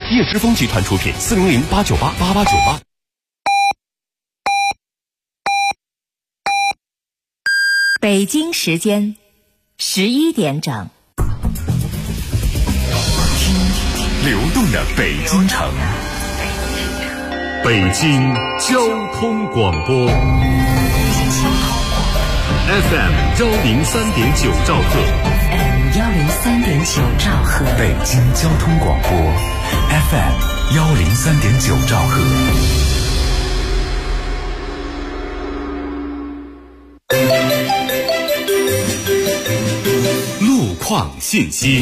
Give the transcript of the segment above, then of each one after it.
叶之峰集团出品，400-898-8898。 北京时间11点整。 流动的北京城，北京交通广播 FM 103.9兆赫 103.9兆赫， 北京交通广播 FM 103.9兆赫。路况信息。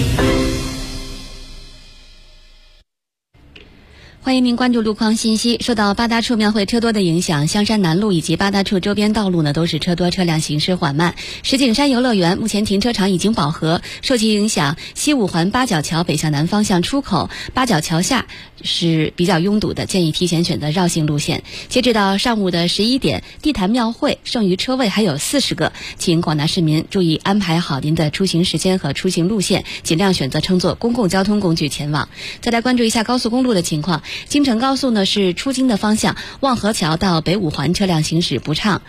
欢迎您关注路况信息。受到八大处庙会车多的影响，香山南路以及八大处周边道路呢都是车多，车辆行驶缓慢。石景山游乐园目前停车场已经饱和，受其影响，西五环八角桥北向南方向出口八角桥下是比较拥堵的，建议提前选择绕行路线。截止到上午的11点，地坛庙会剩余车位还有40个，请广大市民注意安排好您的出行时间和出行路线，尽量选择乘坐公共交通工具前往。再来关注一下高速公路的情况。京承高速呢是出京的方向，望河桥到北五环车辆行驶不畅。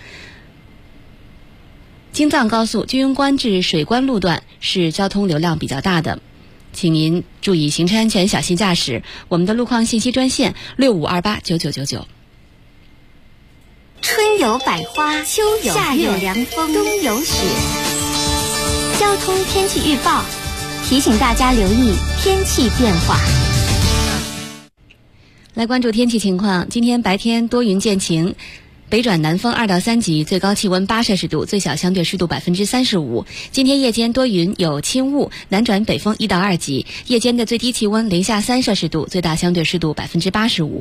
京藏高速居庸关至水关路段是交通流量比较大的，请您注意行车安全，小心驾驶。我们的路况信息专线65289999。 春有百花，秋有夏有凉风，冬有雪。交通天气预报提醒大家留意天气变化。 来关注天气情况。今天白天多云见晴，北转南风2到3级，最高气温8摄氏度，最小相对湿度35%。今天夜间多云有轻雾，南转北风1到2级，夜间的最低气温零下3摄氏度，最大相对湿度85%。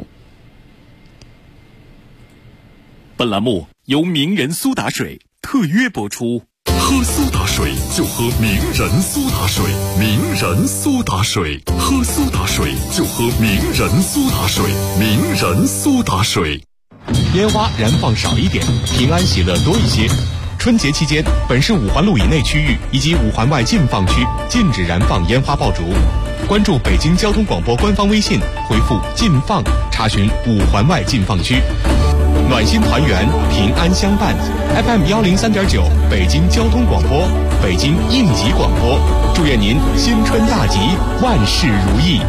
本栏目由名人苏打水特约播出。喝苏打水就喝名人苏打水，名人苏打水，喝苏打水就喝名人苏打水，名人苏打水。烟花燃放少一点，平安喜乐多一些。春节期间，本市5环路以内区域以及5环外禁放区禁止燃放烟花爆竹。关注北京交通广播官方微信，回复“禁放”查询5环外禁放区。暖心团圆，平安相伴。FM 103.9，北京交通广播，北京应急广播。祝愿您新春大吉，万事如意。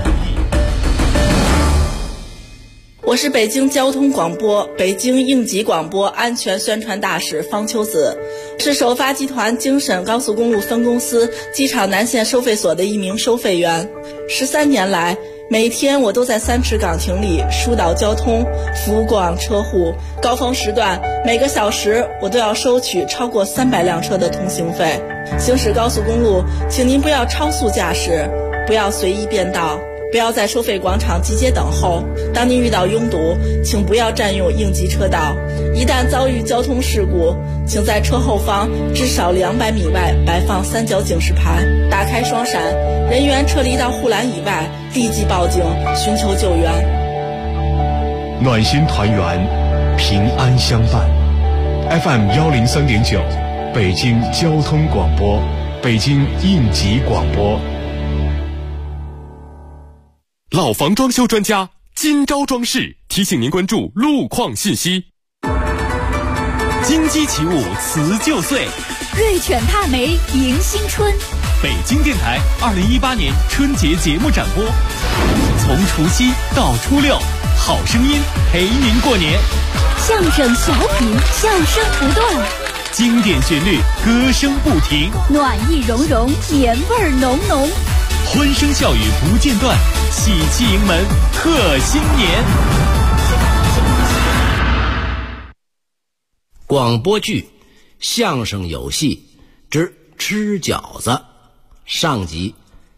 我是北京交通广播、北京应急广播安全宣传大使方秋子，是首发集团京沈高速公路分公司机场南线收费所的一名收费员。13年来，每天我都在3池岗亭里疏导交通，服务过往车户。高峰时段，每个小时我都要收取超过300辆车的通行费。行驶高速公路，请您不要超速驾驶，不要随意变道，不要在收费广场集结等候。当您遇到拥堵，请不要占用应急车道。一旦遭遇交通事故，请在车后方至少200米外摆放3角警示牌，打开双闪，人员撤离到护栏以外，立即报警寻求救援。 暖心团圆，平安相伴。FM 103.9，北京交通广播，北京应急广播。老房装修专家金招装饰提醒您关注路况信息。金鸡起舞辞旧岁， 瑞犬踏梅迎新春。 北京电台2018年春节节目展播，从除夕到初六，好声音陪您过年。 相声小品，笑声不断， 经典旋律，歌声不停， 暖意融融，年味浓浓， 欢声笑语不间断，喜气迎门贺新年。 广播剧《相声有戏之吃饺子》上集。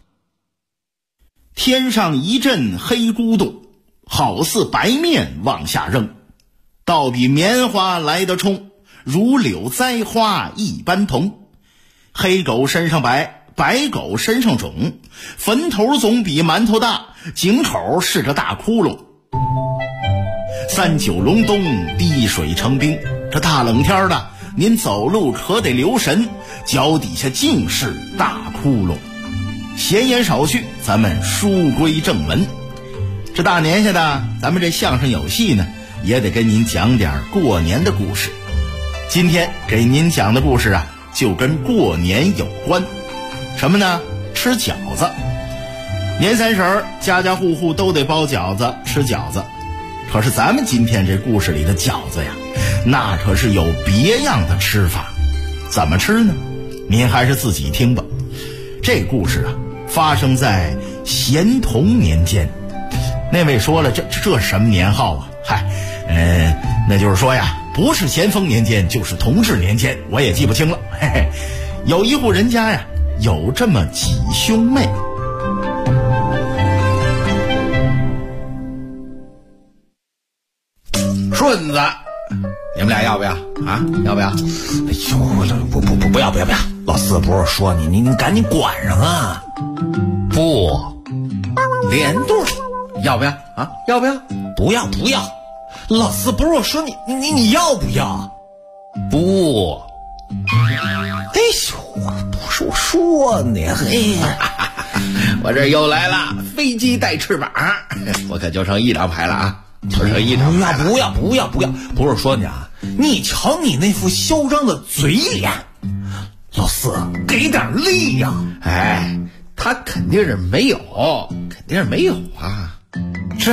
天上一阵黑咕咚，好似白面往下扔，倒比棉花来得冲，如柳栽花一般同。黑狗身上白，白狗身上肿，坟头总比馒头大，井口是个大窟窿。3九隆冬，滴水成冰，这大冷天的，您走路可得留神，脚底下尽是大窟窿。闲言少叙，咱们书归正文。 这大年下的，咱们这相声有戏呢，也得跟您讲点过年的故事。今天给您讲的故事啊，就跟过年有关。什么呢？吃饺子。年三十家家户户都得包饺子吃饺子。可是咱们今天这故事里的饺子呀，那可是有别样的吃法。怎么吃呢？您还是自己听吧。这故事啊，发生在咸同年间。那位说了，这是什么年号啊？嗨，那就是说呀，不是咸丰年间就是同治年间，我也记不清了。嘿嘿，有一户人家呀，有这么几兄妹。 顺子，你们俩要不要啊？要不要？ 哎呦，不要！老四不是说你赶紧管上啊！不， 连对要不要啊？要不要？ 不要！老四不是我说你要不要？不！哎呦，不是我说你，嘿， 我这又来了，飞机带翅膀，我可就剩一张牌了啊！就剩一张牌了。 不要！不是说你啊，你瞧你那副嚣张的嘴脸，老四给点力呀！ 哎，他肯定是没有啊！ 这，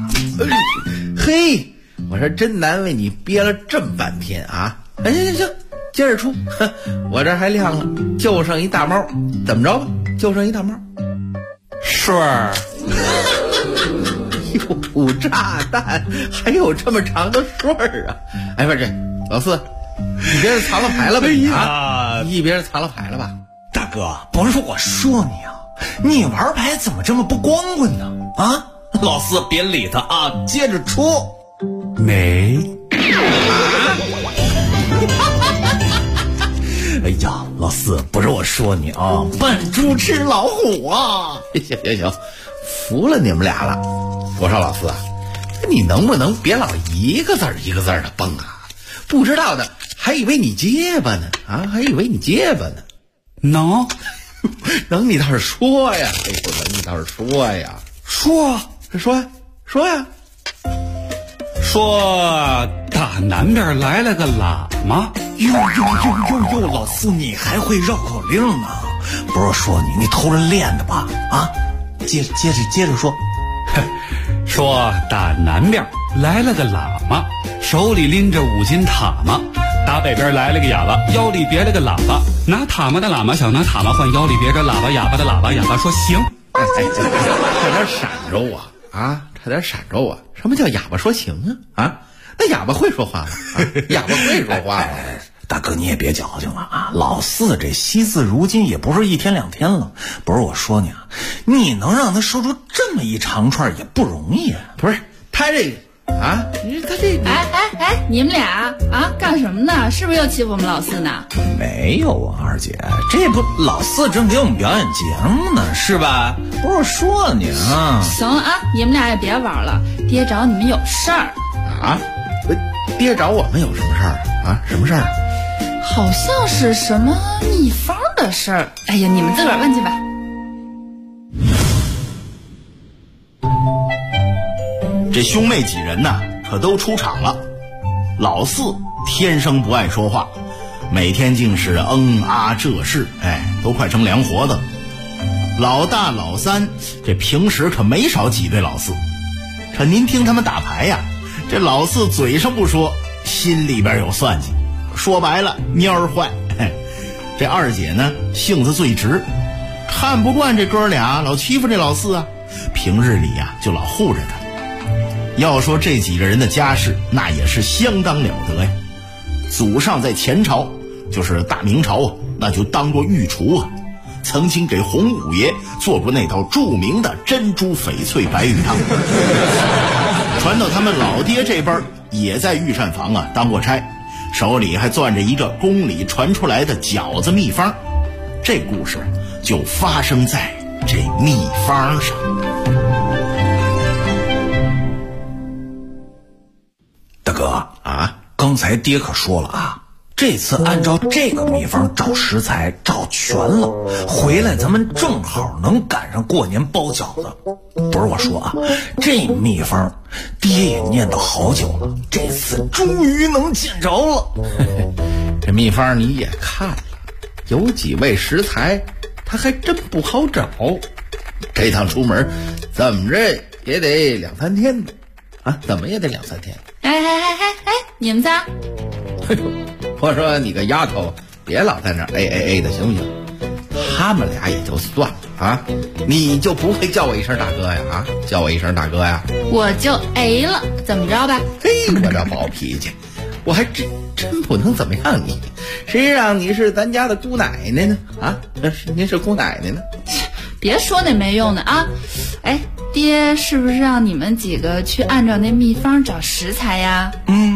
嘿，我说真难为你憋了这么半天啊！哎，行，接着出，我这还亮了，就剩一大猫，怎么着吧？就剩一大猫。 顺儿， 有炸弹，还有这么长的顺儿啊！哎，不是老四，你别是藏了牌了吧？你别是藏了牌了吧？ 大哥，不是我说你啊，你玩牌怎么这么不光棍呢？啊，老四别理他啊，接着出。没。哎呀，老四，不是我说你啊，扮猪吃老虎啊！ 行，服了你们俩了。我说老四啊，你能不能别老一个字一个字的蹦啊？不知道的还以为你结巴呢啊，能你倒是说呀！哎呦，能你倒是说呀！说呀！ 说大南边来了个喇嘛。 哟，老四你还会绕口令呢？不是说你偷着练的吧？啊，接着说。 说大南边来了个喇嘛，手里拎着5斤塔嘛。打北边来了个哑巴，腰里别了个喇叭。拿塔嘛的喇嘛想拿塔嘛换腰里别着喇叭，哑巴的喇叭，哑巴说行。 差点闪着我啊！什么叫哑巴说行啊？那哑巴会说话吗？哑巴会说话吗？ 大哥你也别矫情了啊！老四这惜字如金也不是1天2天了。不是我说你啊，你能让他说出这么一长串也不容易啊。 不是他这个啊，他这个哎，你们俩啊干什么呢？是不是又欺负我们老四呢？ 没有啊，二姐，这不老四正给我们表演节目呢，是吧？不是说你啊。 行啊，你们俩也别玩了，爹找你们有事儿啊。爹找我们有什么事儿啊？什么事儿？ 好像是什么秘方的事儿。哎呀，你们自个儿问去吧。 这兄妹几人呢，可都出场了。老四天生不爱说话，每天竟是啊这事，都快成凉活的。老大老三这平时可没少挤兑老四，可您听他们打牌呀，这老四嘴上不说，心里边有算计，说白了蔫儿坏。这二姐呢性子最直，看不惯这哥俩老欺负这老四啊，平日里呀就老护着他。要说这几个人的家世，那也是相当了得呀。祖上在前朝，就是大明朝啊，那就当过御厨啊，曾经给洪五爷做过那道著名的珍珠翡翠白玉汤。传到他们老爹这辈儿，也在御膳房啊当过差，手里还攥着一个宫里传出来的饺子秘方。这故事就发生在这秘方上。 大哥啊，刚才爹可说了啊，这次按照这个秘方找食材，找全了，回来咱们正好能赶上过年包饺子。不是我说啊，这秘方爹也念叨好久了，这次终于能见着了。 这秘方你也看了，有几味食材他还真不好找，这趟出门怎么着也得2-3天的啊，怎么也得2-3天。 哎，你们仨， 我说你个丫头，别老在那哎的行不行？他们俩也就算了啊，你就不会叫我一声大哥呀？啊，叫我一声大哥呀？ 我就了，怎么着吧？ 嘿，我这暴脾气，我还真不能怎么样你，谁让你是咱家的姑奶奶呢？啊，您是姑奶奶呢？ 别说那没用的啊！哎，爹是不是让你们几个去按照那秘方找食材呀？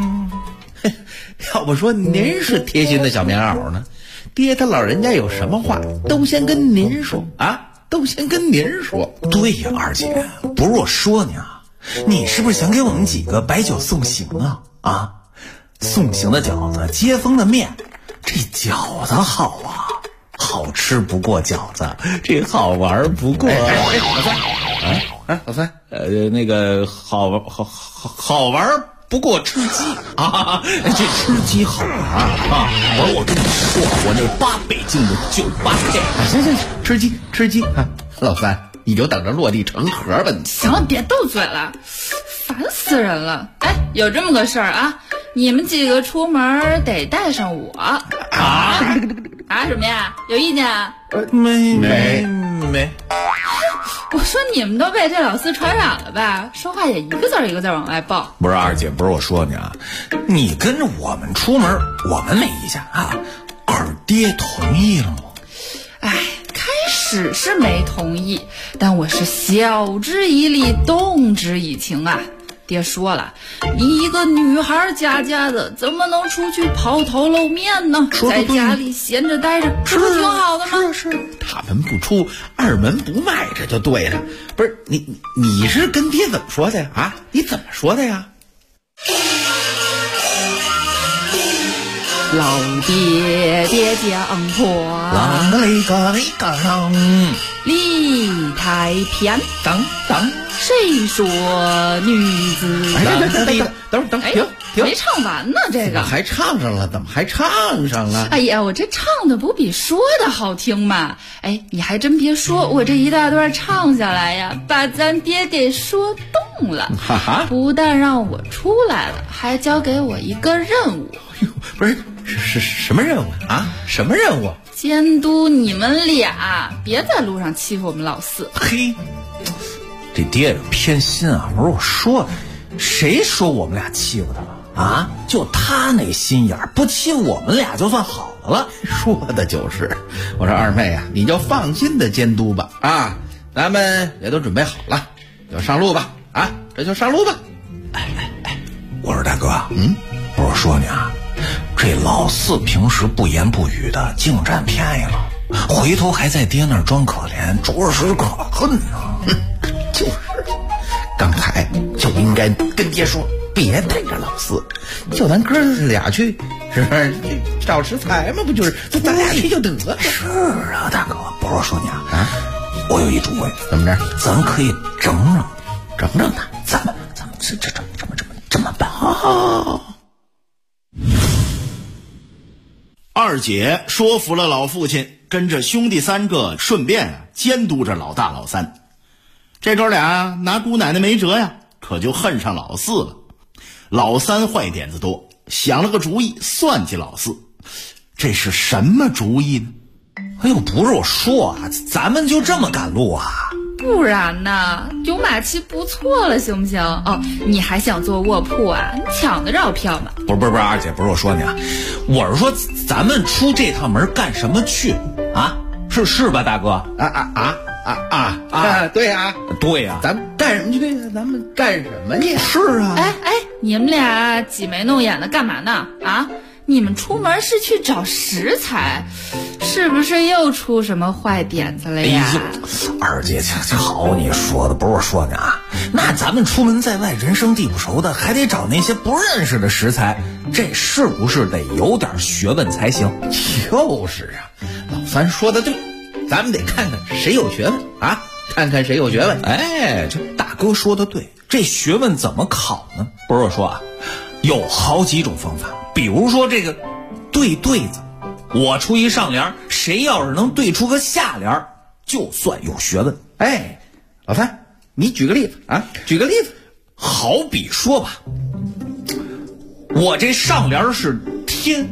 要不说您是贴心的小棉袄呢，爹他老人家有什么话都先跟您说啊，都先跟您说。 对呀，二姐，不是我说你啊，你是不是想给我们几个摆酒送行啊？啊，送行的饺子，接风的面，这饺子好啊，好吃不过饺子，这好玩不过。老三，那个好玩不过吃鸡啊，这吃鸡好玩啊！我跟你说，我那8北京的98店， 行，吃鸡啊！老三，你就等着落地成盒吧你。 行了，别斗嘴了，烦死人了！哎，有这么个事儿啊，你们几个出门得带上我啊！什么呀？有意见啊？没。我说你们都被这老四传染了吧？说话也一个字儿一个字儿往外爆。 不是二姐，不是我说你啊，你跟着我们出门，我们没意见啊，可是爹同意了吗？ 哎，开始是没同意，但我是晓之以理，动之以情啊。爹说了，你一个女孩家的，怎么能出去抛头露面呢？在家里闲着待着，这不挺好的吗？ 是，大门不出，二门不迈，这就对了。不是你是跟爹怎么说的呀？啊，你怎么说的呀？ 老爹讲破， 啷个哩个哩个啷， 理太偏， 当。 谁说女子？ 等，停， 没唱完呢，这个还唱上了？怎么还唱上了？ 哎呀，我这唱的不比说的好听吗？哎，你还真别说，我这一大段唱下来呀，把咱爹给说动了。 哈哈， 不但让我出来了，还交给我一个任务。 不是什么任务啊？什么任务？ 监督你们俩，别在路上欺负我们老四。 嘿，这爹有偏心啊！不是我说，谁说我们俩欺负他了啊？就他那心眼儿，不欺负我们俩就算好的了。 说的就是，我说二妹啊，你就放心的监督吧啊！咱们也都准备好了，就上路吧啊！这就上路吧。 哎，我说大哥，不是我说你啊，这老四平时不言不语的，净占便宜了，回头还在爹那儿装可怜，着实可恨啊！ 就是，刚才就应该跟爹说，别带着老四，就咱哥俩去，是不是找食材嘛？不就是咱俩去就得了？ 是啊，大哥，不是我说你啊，我有一主意， 怎么着？ 咱可以整他，咱们这么办？ 二姐说服了老父亲，跟着兄弟3个顺便监督着老大老三。这哥俩拿姑奶奶没辙呀，可就恨上老四了。老三坏点子多，想了个主意算计老四。这是什么主意呢？ 哎呦，不是我说啊，咱们就这么赶路啊？ 不然呢？有马骑不错了，行不行？哦，你还想做卧铺啊？你抢得着票吗？ 不是，二姐，不是我说你啊，我是说咱们出这趟门干什么去啊？是吧，大哥？ 对啊，咱们干什么去呀？咱们干什么去？ 是啊。 哎，你们俩挤眉弄眼的干嘛呢？啊？你们出门是去找食材，是不是又出什么坏点子了呀？ 二姐，好你说的，不是我说你啊。那咱们出门在外，人生地不熟的，还得找那些不认识的食材，这是不是得有点学问才行？ 就是啊，老三说的对，咱们得看看谁有学问啊，看看谁有学问。 哎，这大哥说的对，这学问怎么考呢？不是我说啊，有好几种方法。比如说这个对对子，我出一上联，谁要是能对出个下联，就算有学问。 哎，老三，你举个例子啊，举个例子。 好比说吧，我这上联是天，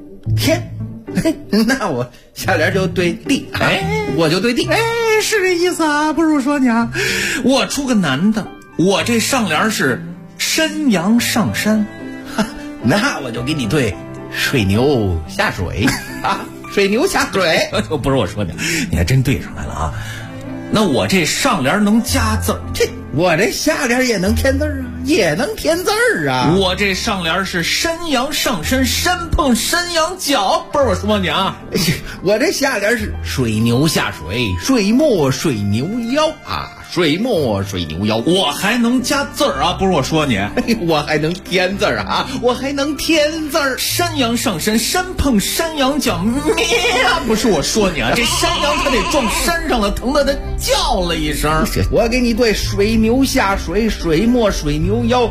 那我下联就对地，我就对地。 是这意思啊，不是我说你啊。我出个男的，我这上联是山羊上山， 那我就给你对水牛下水啊，水牛下水。 不是我说你，你还真对上来了啊。那我这上联能加字儿， 我这下联也能添字儿啊，也能添字儿啊。 我这上联是山羊上山，山碰山羊角，不是我说你啊。 我这下联是水牛下水，水没水牛腰啊，水没水牛腰。 我还能加字儿啊，不是我说你。 我还能添字儿啊，我还能添字儿。 山羊上山，山碰山羊角，不是我说你啊，这山羊它得撞山上了，疼得它叫了一声。 我给你对水牛下水，水没水牛腰，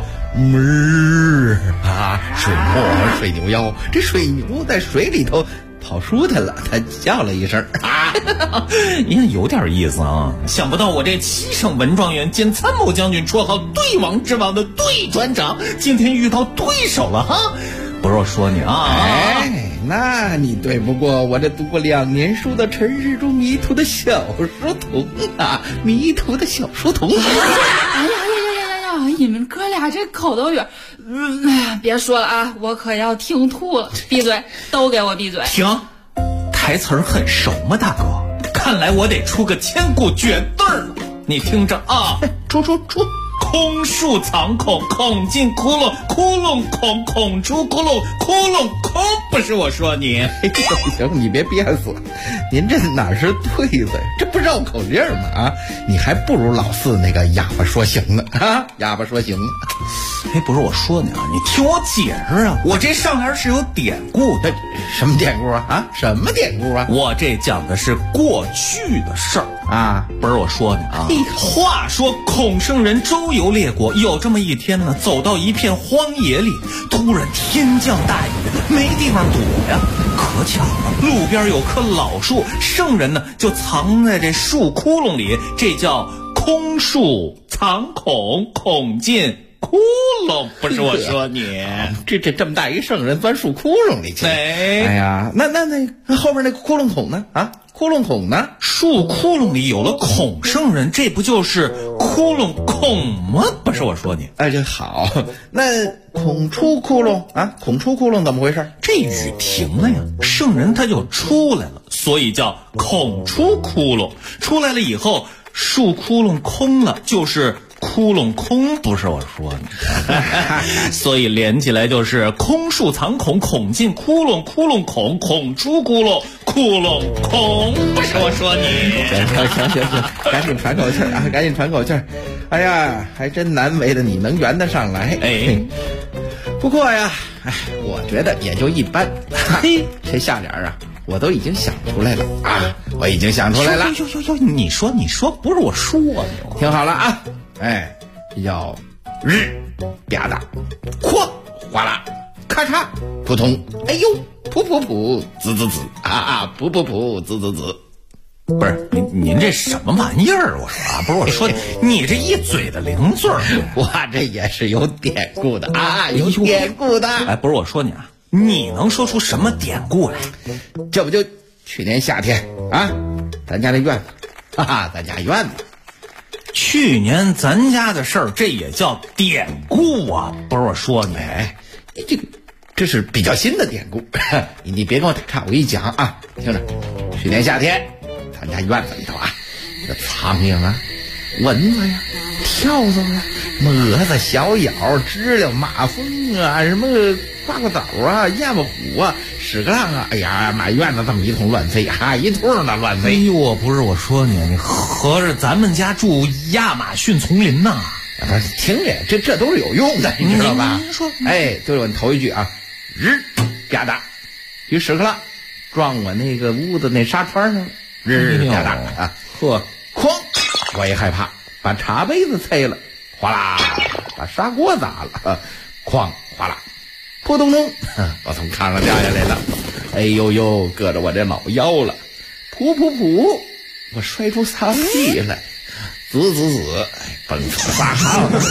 啊，水没水牛腰。这水牛在水里头跑舒坦了，它叫了一声啊， 你看有点意思啊！想不到我这7省文状元兼参谋将军，绰号对王之王的对船长，今天遇到对手了哈！不是我说你啊， 哎，那你对不过我这读过2年书的陈世忠迷途的小书童啊，迷途的小书童。 哎呀，你们哥俩这口头语，别说了啊，我可要听吐了。闭嘴，都给我闭嘴！ 停，台词儿很熟吗，大哥？看来我得出个千古绝对了。你听着啊， 出。 空树藏孔，孔进窟窿，窟窿孔，孔出窟窿，窟窿空。不是我说你。 行，你别憋死了，您这哪是对子，这不绕口令吗？啊，你还不如老四那个哑巴说行呢啊，哑巴说行呢。 不是我说你啊，你听我解释啊，我这上联是有典故的。 什么典故啊？啊，什么典故啊？ 我这讲的是过去的事儿啊， 不是我说你啊。话说孔圣人周游列国，有这么一天呢，走到一片荒野里，突然天降大雨，没地方躲呀。可巧了，路边有棵老树，圣人呢就藏在这树窟窿里，这叫空树藏孔，孔进窟窿。不是我说你， 这么大一圣人钻树窟窿里去。哎呀，那后面那个窟窿孔呢？啊，窟窿孔呢？ 树窟窿里有了孔圣人，这不就是窟窿孔吗？不是我说你。 哎，这好。那孔出窟窿啊，孔出窟窿怎么回事？ 这雨停了呀，圣人他就出来了，所以叫孔出窟窿。出来了以后，树窟窿空了，就是窟窿空。不是我说你。所以连起来就是空树藏孔，孔进窟窿，窟窿孔，孔出窟窿，窟窿孔。不是我说你。 行，赶紧喘口气啊，赶紧喘口气。哎呀，还真难为的你能圆得上来。不过呀，我觉得也就一般。这下联啊，我都已经想出来了啊，我已经想出来了。 你说，不是我说你。 听好了啊，这叫日啪嗒，咵哗啦，咔嚓扑通，哎呦噗噗噗，滋滋滋啊，噗噗噗，滋滋滋。 不是您这什么玩意儿？我说啊，不是我说你这一嘴的零嘴儿， 我这也是有典故的啊，有典故的。 哎，不是我说你啊，你能说出什么典故来？ 这不就去年夏天啊，咱家那院子，咱家院子。 去年咱家的事儿，这也叫典故啊！不是我说你， 这是比较新的典故，你别跟我打岔，我一讲啊，听着，去年夏天。咱家院子里头啊，这苍蝇啊、蚊子呀、跳蚤啊、蛾子、小咬、知了、马蜂啊，什么瓜子枣啊、燕子虎啊、屎壳郎啊，哎呀，满院子这么一通乱飞啊，一通的乱飞。 哎呦，不是我说你合着咱们家住亚马逊丛林呐？ 听着，这都是有用的，你知道吧？ 您说， 就是我头一句啊，日啪嗒，一屎壳郎。 撞我那个屋子那纱窗上了，日啪嗒啊！呵，哐！我也害怕，把茶杯子碎了，哗啦，把砂锅砸了，哐哗啦，扑通通，我从炕上掉下来了，哎呦呦，硌着我这老腰了，噗噗噗，我摔出3地来，蹦出撒号子，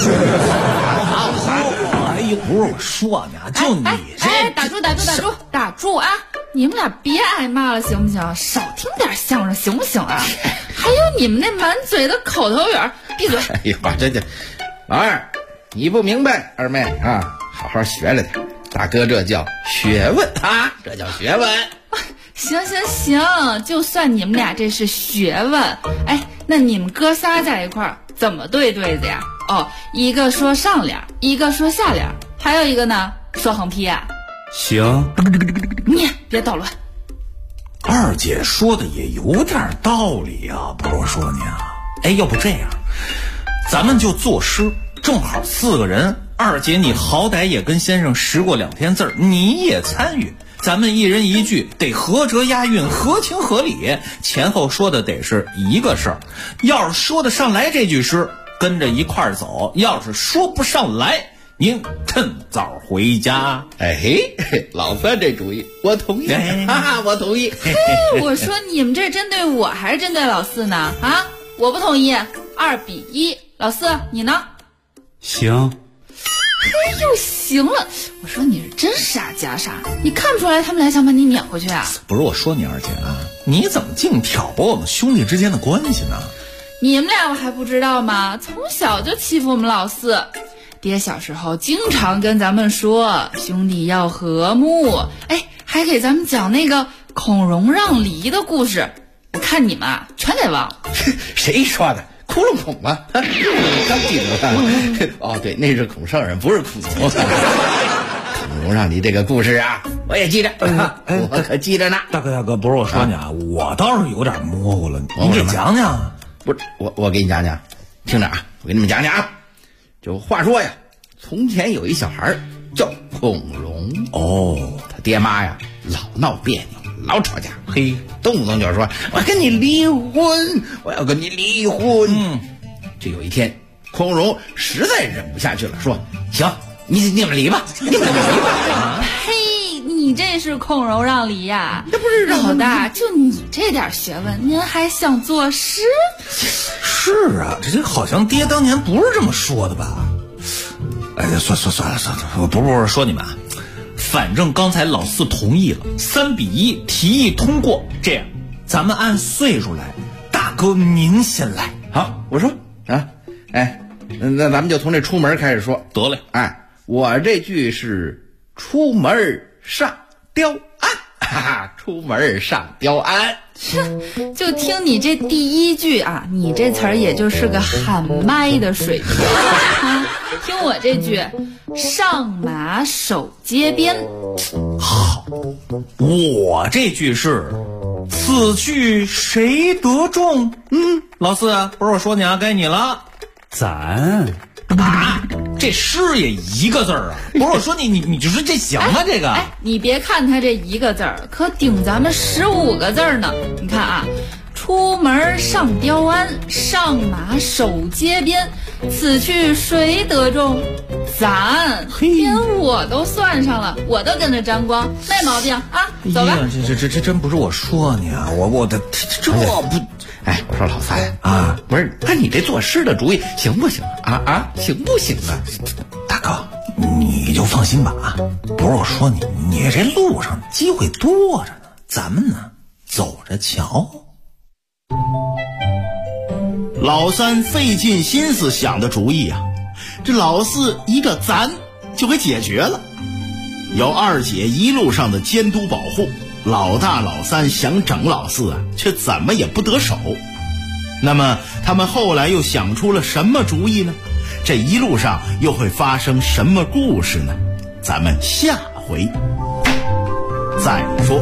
哎呦，不是我说呢，就你这， 打住啊！你们俩别挨骂了行不行？少听点相声行不行啊？还有你们那满嘴的口头语，闭嘴！ 哎呀，这老二，你不明白，二妹啊，好好学了点。大哥，这叫学问啊，这叫学问。 行，就算你们俩这是学问，哎，那你们哥仨在一块儿怎么对对子呀？哦，一个说上联，一个说下联，还有一个呢说横批啊。 行， 你别捣乱。 二姐说的也有点道理啊，不是我说你啊。哎，要不这样，咱们就作诗，正好4个人。二姐你好歹也跟先生识过2天字，你也参与，咱们一人一句，得合辙押韵，合情合理，前后说的得是一个事儿。要是说得上来这句诗，跟着一块儿走；要是说不上来，您趁早回家。 哎嘿，老三这主意我同意，我同意。 嘿，我说你们这针对我还是针对老四呢？啊，我不同意，2比1，老四你呢？ 行。 嘿，又行了。我说你是真傻假傻，你看不出来他们俩想把你撵回去啊？ 不是我说你二姐啊，你怎么净挑拨我们兄弟之间的关系呢？ 你们俩我还不知道吗？从小就欺负我们老四。爹小时候经常跟咱们说兄弟要和睦，哎，还给咱们讲那个孔融让梨的故事。我看你们啊全给忘了。 谁说的？窟窿孔吗？刚记住哦，对，那是孔圣人，不是孔融。孔融让梨这个故事啊，我也记着，我可记着呢。 大哥，不是我说你啊，我倒是有点模糊了，你给讲讲。 不是我给你讲讲，听着啊，我给你们讲讲啊。就话说呀，从前有一小孩叫孔融，他爹妈呀老闹别扭，老吵架，嘿，动不动就说我跟你离婚，我要跟你离婚。就有一天，孔融实在忍不下去了，说行，你们离吧，你们离吧。 嘿，你这是孔融让梨呀？这不是老大，就你这点学问，您还想作诗？ 是啊，这好像爹当年不是这么说的吧？哎，算了，不是说你们啊，反正刚才老四同意了，3比1，提议通过。这样，咱们按岁数来，大哥您先来。 好，我说啊，哎，那咱们就从这出门开始说得嘞。 哎，我这句是出门上雕鞍，哈哈，出门上雕鞍。 就听你这第1句啊，你这词儿也就是个喊麦的水平啊。听我这句，上马守街边。 好，我这句是此句谁得中？老四，不是我说你啊，该你了。 咱啊，这诗也一个字儿啊！不是我说你就说这行吗？这个， 你别看他这一个字儿，可顶咱们15个字儿呢。你看啊，出门上雕鞍，上马守街边，此去谁得中？咱连我都算上了，我都跟着沾光，没毛病啊！走吧。 这真不是我说你啊，我的这不。 哎，我说老三啊，不是，看你这作诗的主意行不行啊？行不行啊？ 大哥，你就放心吧啊！不是我说你这路上机会多着呢，咱们呢走着瞧。 老三费尽心思想的主意啊，这老四一个咱就给解决了。有二姐一路上的监督保护，老大老三想整老四啊，却怎么也不得手。那么他们后来又想出了什么主意呢？这一路上又会发生什么故事呢？咱们下回再说。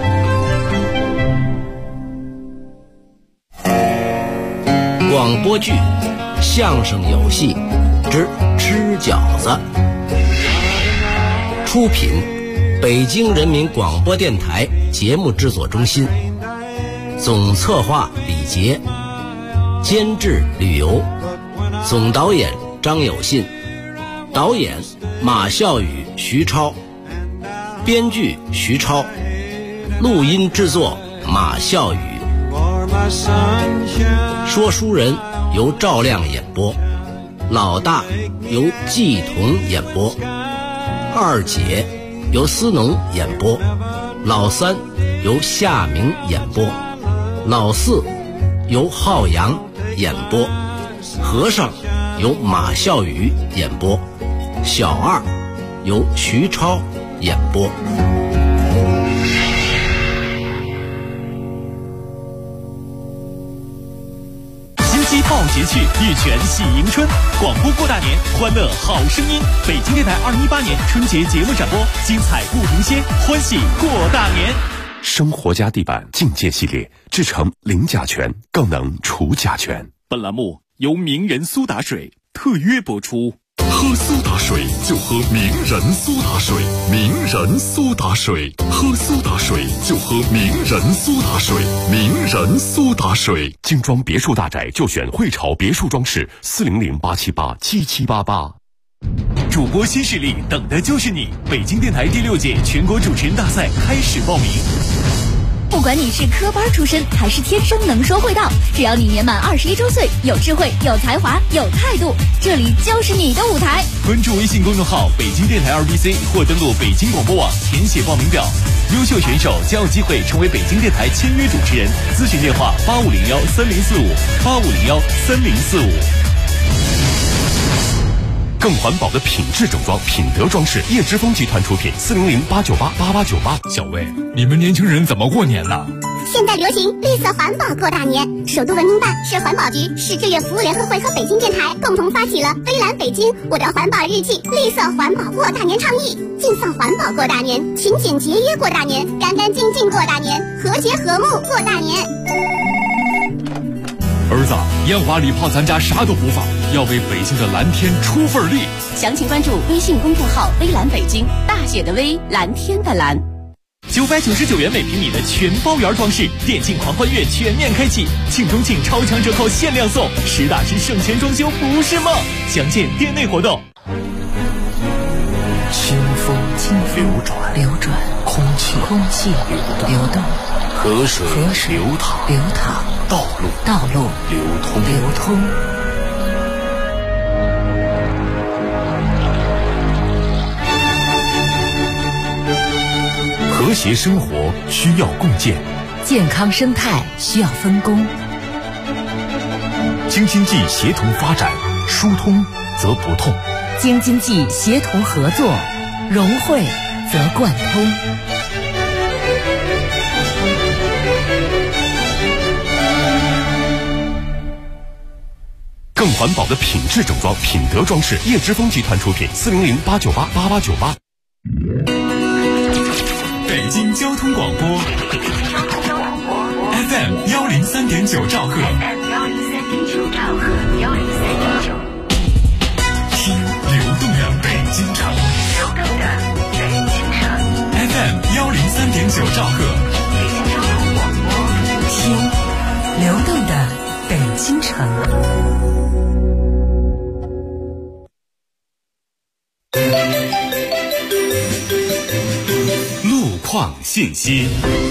广播剧《相声有戏之吃饺子》，出品北京人民广播电台节目制作中心，总策划李杰，监制吕游，总导演张有信，导演马啸宇、徐超，编剧徐超，录音制作马啸宇，说书人由赵亮演播，老大由季彤演播，二姐由思农演播，老三由夏明演播，老四由浩洋演播，和尚由马啸宇演播，小二由徐超演播。 报捷趣，玉泉喜迎春，广播过大年，欢乐好声音。北京电台2018年春节节目展播，精彩不停歇，欢喜过大年。 生活家地板境界系列，制成零甲醛，更能除甲醛。 本栏目由名人苏打水特约播出。 喝苏打水就喝名人苏打水，名人苏打水，喝苏打水就喝名人苏打水，名人苏打水。精装别墅大宅就选汇潮别墅装饰，400-878-7788。 主播新势力，等的就是你！北京电台第6届全国主持人大赛开始报名。 不管你是科班出身还是天生能说会道，只要你年满21周岁，有智慧、有才华、有态度，这里就是你的舞台。 关注微信公众号北京电台2BC 或登录北京广播网填写报名表，优秀选手将有机会成为北京电台签约主持人。咨询电话8501-3045，8501-3045。 更环保的品质整装，品德装饰，叶之峰集团出品，400-898-8898。 小魏，你们年轻人怎么过年呢？ 现在流行绿色环保过大年，首都文明办、市环保局、市志愿服务联合会和北京电台共同发起了“微蓝北京，我的环保日记”绿色环保过大年倡议，尽放环保过大年，勤俭节约过大年，干干净净过大年，和谐和睦过大年。 儿子，烟花礼炮咱家啥都不放，要为北京的蓝天出份力。 详情关注微信公众号“微蓝北京”，大写的微，蓝天的蓝。 999元每平米的全包圆装饰，电竞狂欢月全面开启，庆中庆超强折扣限量送，实打实省钱装修不是梦。详见店内活动。 清风流转，空气流动，河水流淌，道路流通。 和谐生活需要共建， 健康生态需要分工。 京津冀协同发展，疏通则不痛； 京津冀协同合作，融汇则贯通。 更环保的品质整装，品德装饰，叶之峰集团出品，400-898-8898。 北京交通广播 FM 103.9兆赫，听流动的北京城，FM 103.9兆赫， 听流动的北京城。 况信息。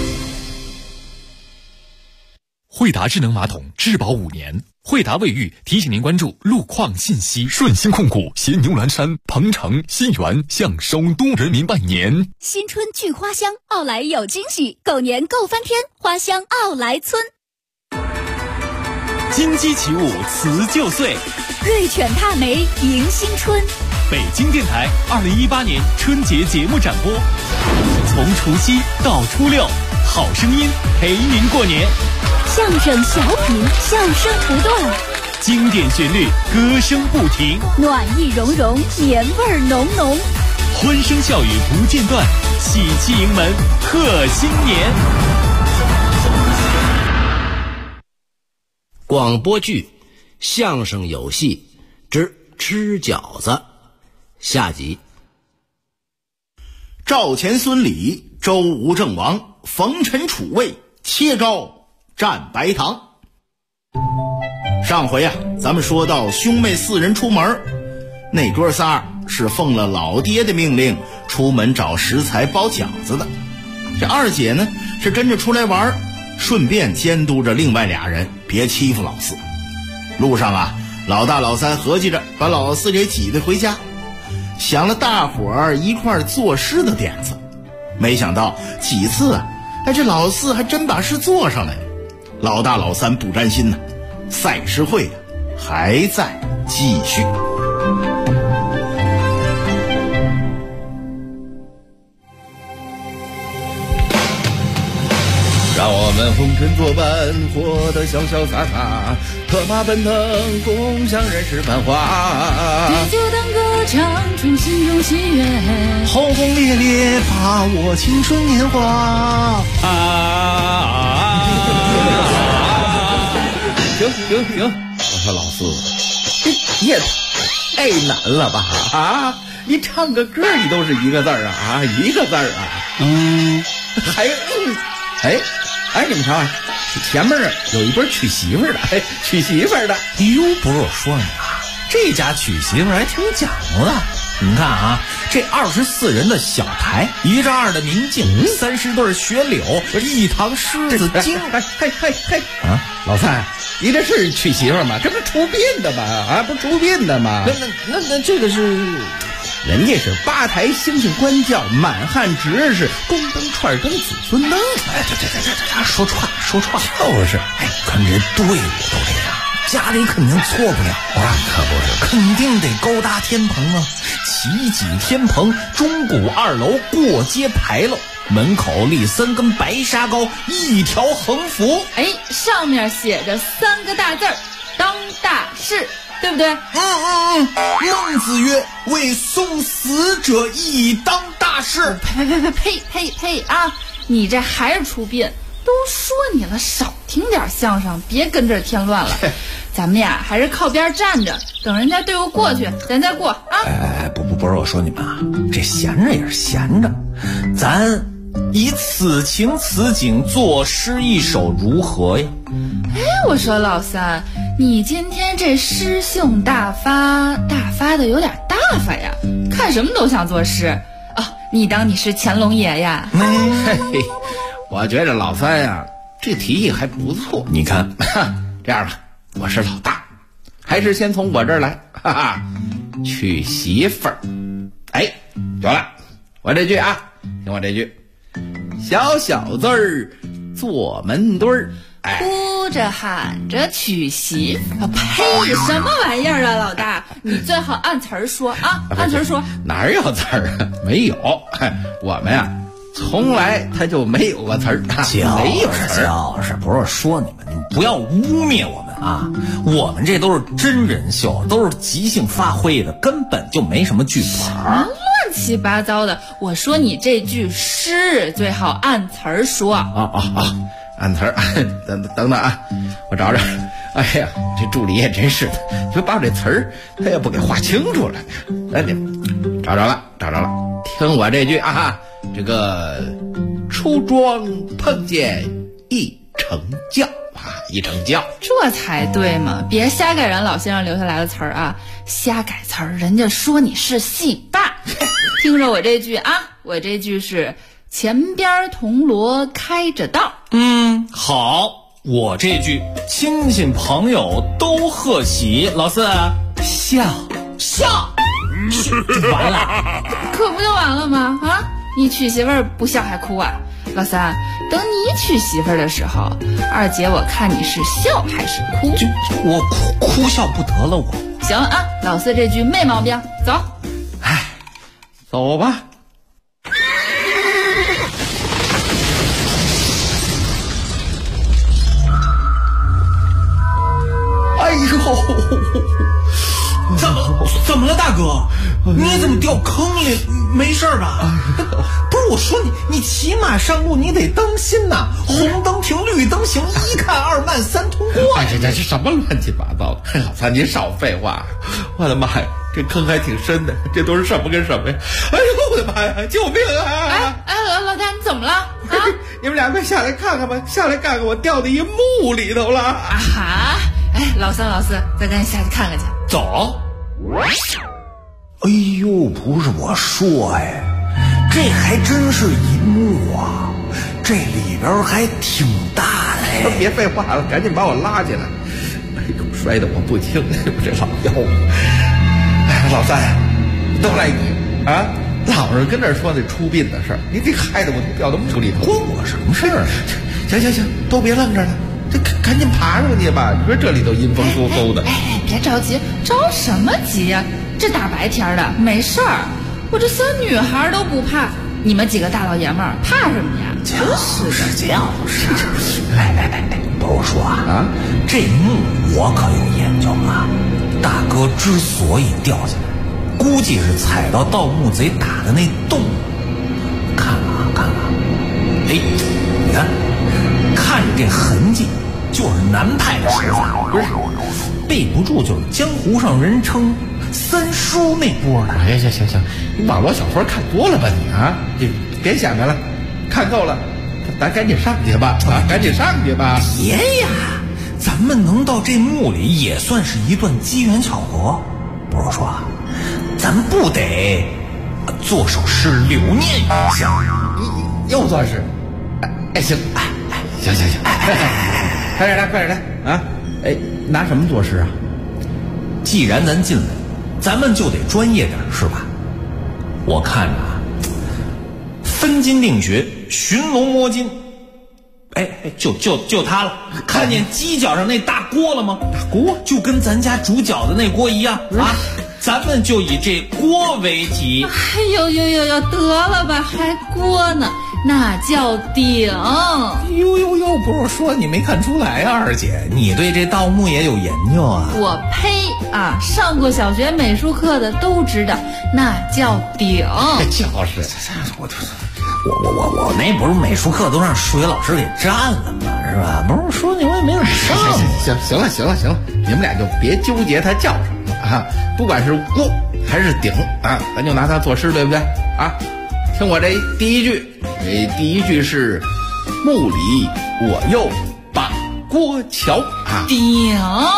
惠达智能马桶质保5年，惠达卫浴提醒您关注路况信息。 顺鑫控股携牛栏山、鹏城、新源向首都人民拜年。 新春聚花香，奥莱有惊喜，狗年够翻天，花香奥莱村。 金鸡起舞辞旧岁， 瑞犬踏梅迎新春。 北京电台2018年春节节目展播，从除夕到初六，好声音陪您过年。 相声小品，笑声不断， 经典旋律，歌声不停， 暖意融融，年味浓浓， 欢声笑语不间断，喜气迎门贺新年。 广播剧《相声有戏之吃饺子》下集。 赵钱孙李周吴郑王冯陈楚魏切糕战白糖。上回啊，咱们说到兄妹4人出门，那哥仨是奉了老爹的命令出门找食材包饺子的。这二姐呢是跟着出来玩，顺便监督着另外俩人别欺负老四。路上啊，老大老三合计着把老四给挤兑回家，想了大伙儿一块儿作诗的点子。没想到几次啊，这老四还真把诗做上来了。老大老三不甘心呢，赛诗会啊还在继续。 让我们红尘作伴，活得潇潇洒洒，策马奔腾，共享人世繁华。 对酒当歌，唱出心中喜悦， 轰轰烈烈，把握青春年华。 行，我说老四，这也太难了吧啊！你唱个歌你都是一个字儿啊，一个字儿啊。你们瞧啊，前面有一波娶媳妇儿的，娶媳妇儿的。 哟，不是我说你啊，这家娶媳妇儿还挺讲究的。你看啊，这24人的小台，1丈2的明镜，30对雪柳，1堂狮子精。 啊，老三，你这是娶媳妇儿吗？这不是出殡的吗？啊，不是出殡的吗？ 那这个是。 人家是8台星星官教，满汉执事，宫灯串灯，子孙灯。 这说串就是。看这队伍都这样，家里肯定错不了啊，可不是，肯定得高搭天棚啊，齐脊天棚，钟鼓2楼过街牌楼，门口立3根白沙膏，1条横幅， 上面写着3个大字儿，当大事。对不对？ 孟子曰：“为送死者亦当大事。” 呸啊！你这还是出殡？都说你了，少听点相声，别跟这儿添乱了。咱们呀，还是靠边站着，等人家队伍过去，咱再过啊！ 不是我说你们啊，这闲着也是闲着，咱以此情此景作诗1首如何呀？ 我说老三，你今天这诗性大发的有点大发呀，看什么都想作诗啊！你当你是乾隆爷呀？ 我觉着老三呀，这提议还不错。你看，这样吧，我是老大，还是先从我这儿来，娶媳妇儿。对了，我这句啊，听我这句，小小字儿坐门墩儿。 哭着喊着娶媳妇，呸！什么玩意儿啊，老大！你最好按词儿说啊，按词儿说。 哪有词儿啊？没有，我们呀，从来他就没有个词儿，没有词儿。 就是不是说你们不要污蔑我们啊！我们这都是真人秀，都是即兴发挥的，根本就没什么剧本。 乱七八糟的！我说你这句诗最好按词儿说。 按词儿，等等啊，我找找。哎呀，这助理也真是的，就把这词儿他也不给画清楚了。找着了，听我这句啊，这个出庄碰见一成教啊，一成教， 这才对嘛！别瞎改人老先生留下来的词儿啊，瞎改词儿，人家说你是戏霸。听着我这句啊，我这句是前边铜锣开着道。 好，我这句亲戚朋友都贺喜，老四笑，完了， 可不就完了吗？啊，你娶媳妇儿不笑还哭啊？老三，等你娶媳妇儿的时候，二姐我看你是笑还是哭？ 我哭笑不得了，我。 行啊，老四这句没毛病，走。 走吧。 怎么了，大哥？你怎么掉坑里？没事吧？不是我说你骑马上路你得当心呐！红灯停，绿灯行，一看二慢三通过。 这什么乱七八糟的？老三，你少废话！我的妈呀， 这坑还挺深的，这都是什么跟什么呀？哎呦我的妈呀！救命啊！ 老大你怎么了啊？ 你们俩快下来看看吧，下来看看，我掉到一墓里头了啊！老三，咱赶紧下去看看去。 走。哎呦，不是我说哎，这还真是一墓啊，这里边还挺大的。 别废话了，赶紧把我拉进来。哎呦，摔得我不轻，这老腰。哎，老三，都赖你啊！老是跟这说那出殡的事儿，你这害得我都掉到墓里头， 关我什么事儿？ 行，都别愣着了，这赶紧爬上去吧！你说这里头阴风嗖嗖的。 别着急，着什么急呀？这大白天的没事儿，我这小女孩都不怕，你们几个大老爷们儿怕什么呀？真是的， 来，不是说啊，这墓我可有研究啊。大哥之所以掉下来，估计是踩到盗墓贼打的那洞。看看，哎，你看着这痕迹，就是南派的手法，不是？背不住就是江湖上人称三叔那波的。 哎，行，你网络小说看多了吧你啊？你别想着了，看够了，咱赶紧上去吧赶紧上去吧！ 别呀，咱们能到这墓里也算是一段机缘巧合。不是说，咱不得做首诗留念一下？ 又做诗？行，行，快点来啊！哎，拿什么作诗啊？ 既然咱进来，咱们就得专业点，是吧？我看着啊，分金定穴，寻龙摸金。哎，就它了。看见犄角上那大锅了吗？ 大锅就跟咱家煮饺子那锅一样啊！咱们就以这锅为题。 哎呦，得了吧，还锅呢？那叫鼎。 哟，不是说你没看出来啊，二姐，你对这盗墓也有研究啊？ 我呸啊！上过小学美术课的都知道，那叫鼎。 就是我那不是美术课都让数学老师给占了吗？是吧？不是说你我也没怎么上。 行了，你们俩就别纠结它叫什么啊！不管是锅还是鼎啊，咱就拿它作诗，对不对啊？听我这第一句，第一句是墓里我又把锅瞧啊， 鼎，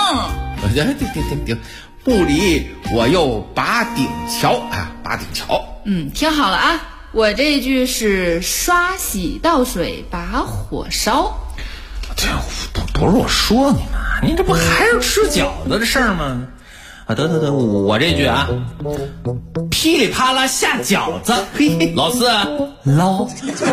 墓里我又把鼎瞧啊，把鼎瞧。 听好了啊，我这句是刷洗倒水把火烧。 这不是我说你吗？你这不还是吃饺子的事儿吗？啊，得，我这句啊，噼里啪啦下饺子，老四捞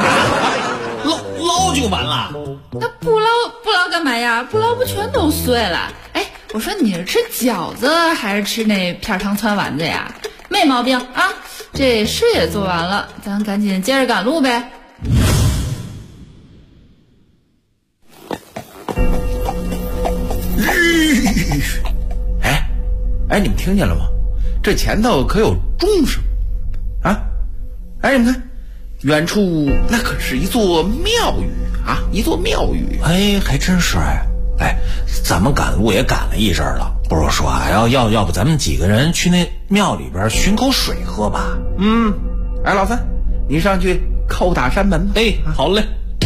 就完了。 那不捞干嘛呀？不捞不全都碎了？哎，我说你是吃饺子还是吃那片汤汆丸子呀？没毛病啊，这诗也做完了，咱赶紧接着赶路呗。 哎，你们听见了吗？这前头可有钟声啊！哎，你们看，远处那可是一座庙宇啊，一座庙宇。 哎，还真是哎，咱们赶路也赶了一阵了，不是说啊，要不咱们几个人去那庙里边寻口水喝吧？ 哎，老三，你上去叩打山门。 哎，好嘞。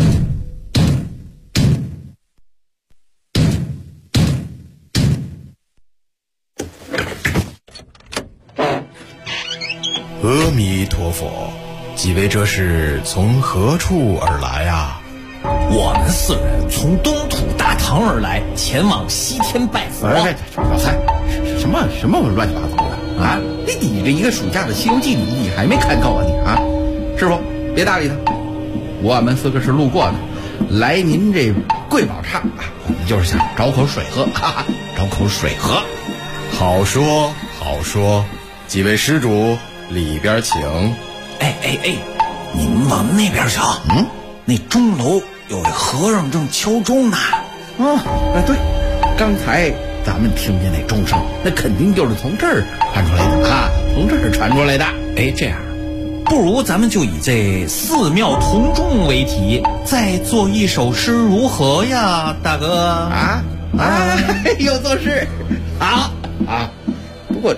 阿弥陀佛，几位这是从何处而来呀？ 我们四人从东土大唐而来，前往西天拜佛。 老三，什么乱七八糟的啊？你这一个暑假的《西游记》你还没看够啊你啊？师傅，别搭理他，我们四个是路过的，来您这贵宝刹啊，我们就是想找口水喝，找口水喝。 好说，几位施主里边请。 哎，你们往那边瞧，那钟楼有这和尚正敲钟呢。 对，刚才咱们听见那钟声，那肯定就是从这儿传出来的啊，从这儿传出来的。 哎，这样，不如咱们就以这寺庙铜钟为题，再做一首诗如何呀，大哥？ 又作诗，好啊。不过这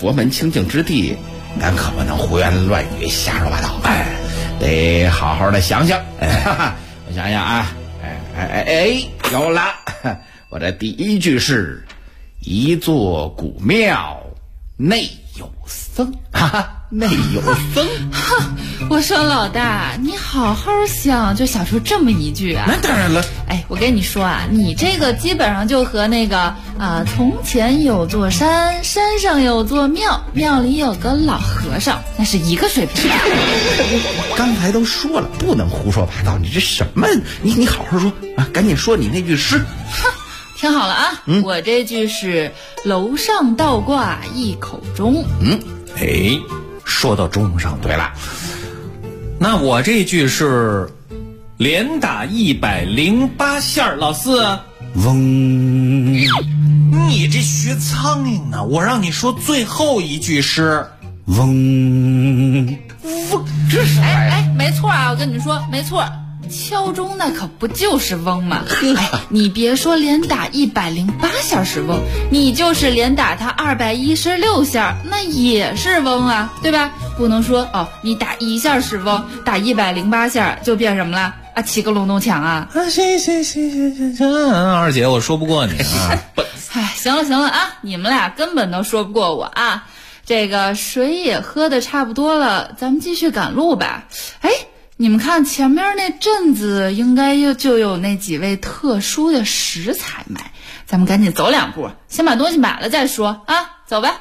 佛门清净之地，咱可不能胡言乱语瞎说八道，得好好的想想。我想想啊，有了，我的第一句是一座古庙内有僧，内有僧。 我说老大，你好好想就想出这么一句啊？ 那当然了。 我跟你说啊，你这个基本上就和那个从前有座山，山上有座庙，庙里有个老和尚，那是一个水平。 我刚才都说了，不能胡说八道。你这什么？你好好说啊！赶紧说你那句诗。 听好了啊，我这句是楼上倒挂一口钟。 说到钟上， 对了， 那我这句是连打108下。老四，嗡！你这学苍蝇呢？我让你说最后一句是嗡嗡，这是没错啊，我跟你说没错。敲钟那可不就是嗡吗？你别说连打108下是嗡，你就是连打它216下，那也是嗡啊，对吧？不能说你打1下是嗡，打108下就变什么了啊？起个隆咚锵啊！ 行，二姐，我说不过你啊。 行了啊，你们俩根本都说不过我啊！这个水也喝的差不多了，咱们继续赶路吧。你们看前面那镇子应该就有那几位特殊的食材卖，咱们赶紧走2步，先把东西买了再说啊！走吧。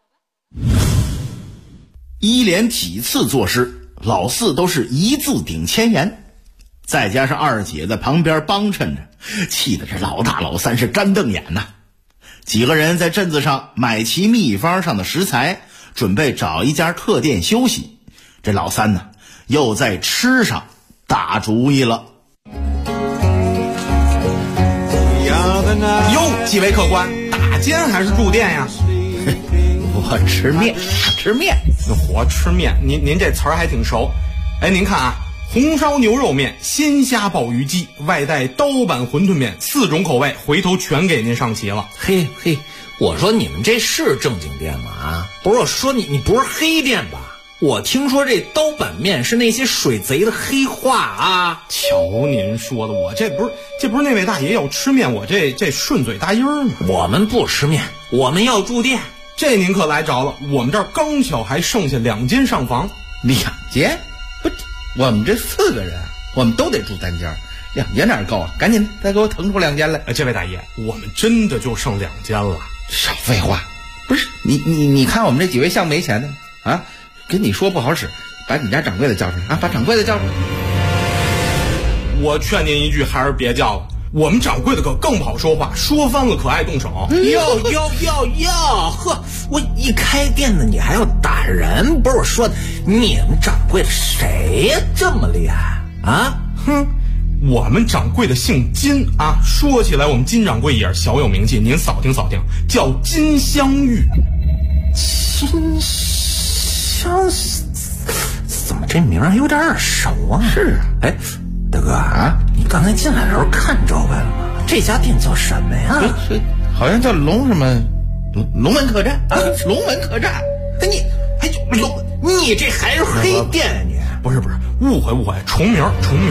一连几次作诗，老四都是一字顶千言，再加上二姐在旁边帮衬着，气得这老大老三是干瞪眼呐。几个人在镇子上买齐秘方上的食材，准备找一家客店休息。这老三呢，又在吃上打主意了。 哟，几位客官，打尖还是住店呀？ 我吃面。 我吃面，您这词儿还挺熟。您看啊，红烧牛肉面、鲜虾鲍鱼鸡，外带刀板馄饨面，4种口味，回头全给您上齐了。 嘿，我说你们这是正经店吗？啊，不是，我说你不是黑店吧？我听说这刀板面是那些水贼的黑话啊！ 瞧您说的，我这不是那位大爷要吃面，我这顺嘴答音儿吗？ 我们不吃面，我们要住店。 这您可来着了，我们这儿刚巧还剩下2间上房。 2间？不，我们这4个人，我们都得住单间，2间哪够啊？赶紧再给我腾出2间来。 这位大爷，我们真的就剩2间了。 少废话！不是你看我们这几位像没钱的啊？跟你说不好使，把你家掌柜的叫出来啊！把掌柜的叫出来。 我劝您一句，还是别叫了。我们掌柜的可更不好说话，说翻了可爱动手。 呵，我一开店的你还要打人？不是我说的，你们掌柜的谁呀这么厉害啊？ 我们掌柜的姓金啊，说起来我们金掌柜也是小有名气，您扫听扫听，叫金镶玉。 金镶，怎么这名儿有点耳熟啊？ 是啊， 大哥啊，你刚才进来的时候看周围了吗？这家店叫什么呀？ 好像叫龙门客栈啊，龙门客栈。 你这还是黑店啊你？ 不是，误会，重名。